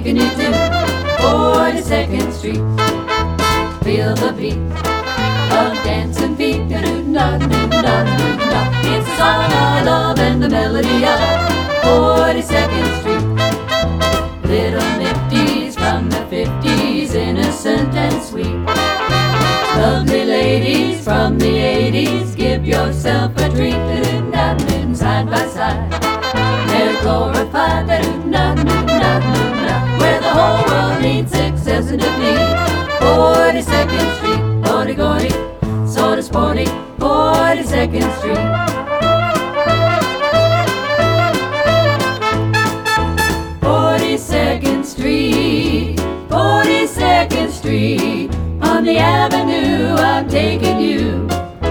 taking you to 42nd Street. Feel the beat of dancing feet. Do-do-da-do-da-do-da. It's the song of love and the melody of 42nd Street. Little nifties from the 50s, innocent and sweet. Lovely ladies from the 80s, give yourself a treat. Do-do-da-do-da, side by side, they're glorified. Do-do-da-do-da-do-da, where the whole world needs success and defeat. 42nd Street, hoity-goity, sorta sporty, 42nd Street. 42nd Street, 42nd Street, on the avenue I'm taking you.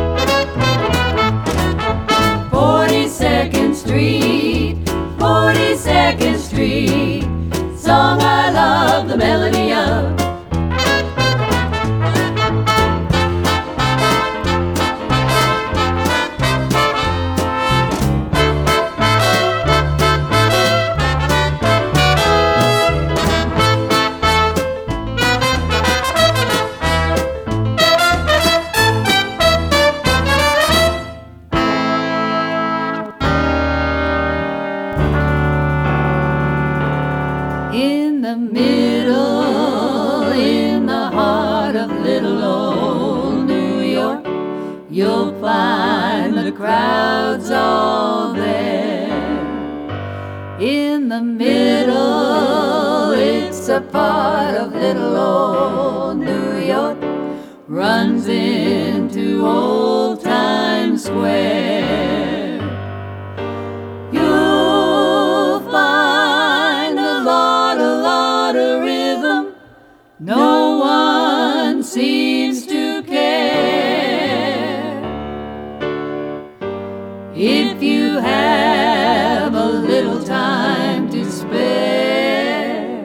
42nd Street, 42nd Street, song I love the melody of. In the middle, in the heart of little old New York, you'll find the crowds all there. In the middle, it's a part of little old New York, runs into Old Times Square. No one seems to care. If you have a little time to spare,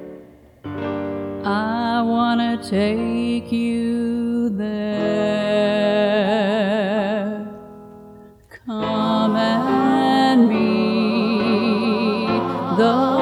I wanna take you there. Come and meet the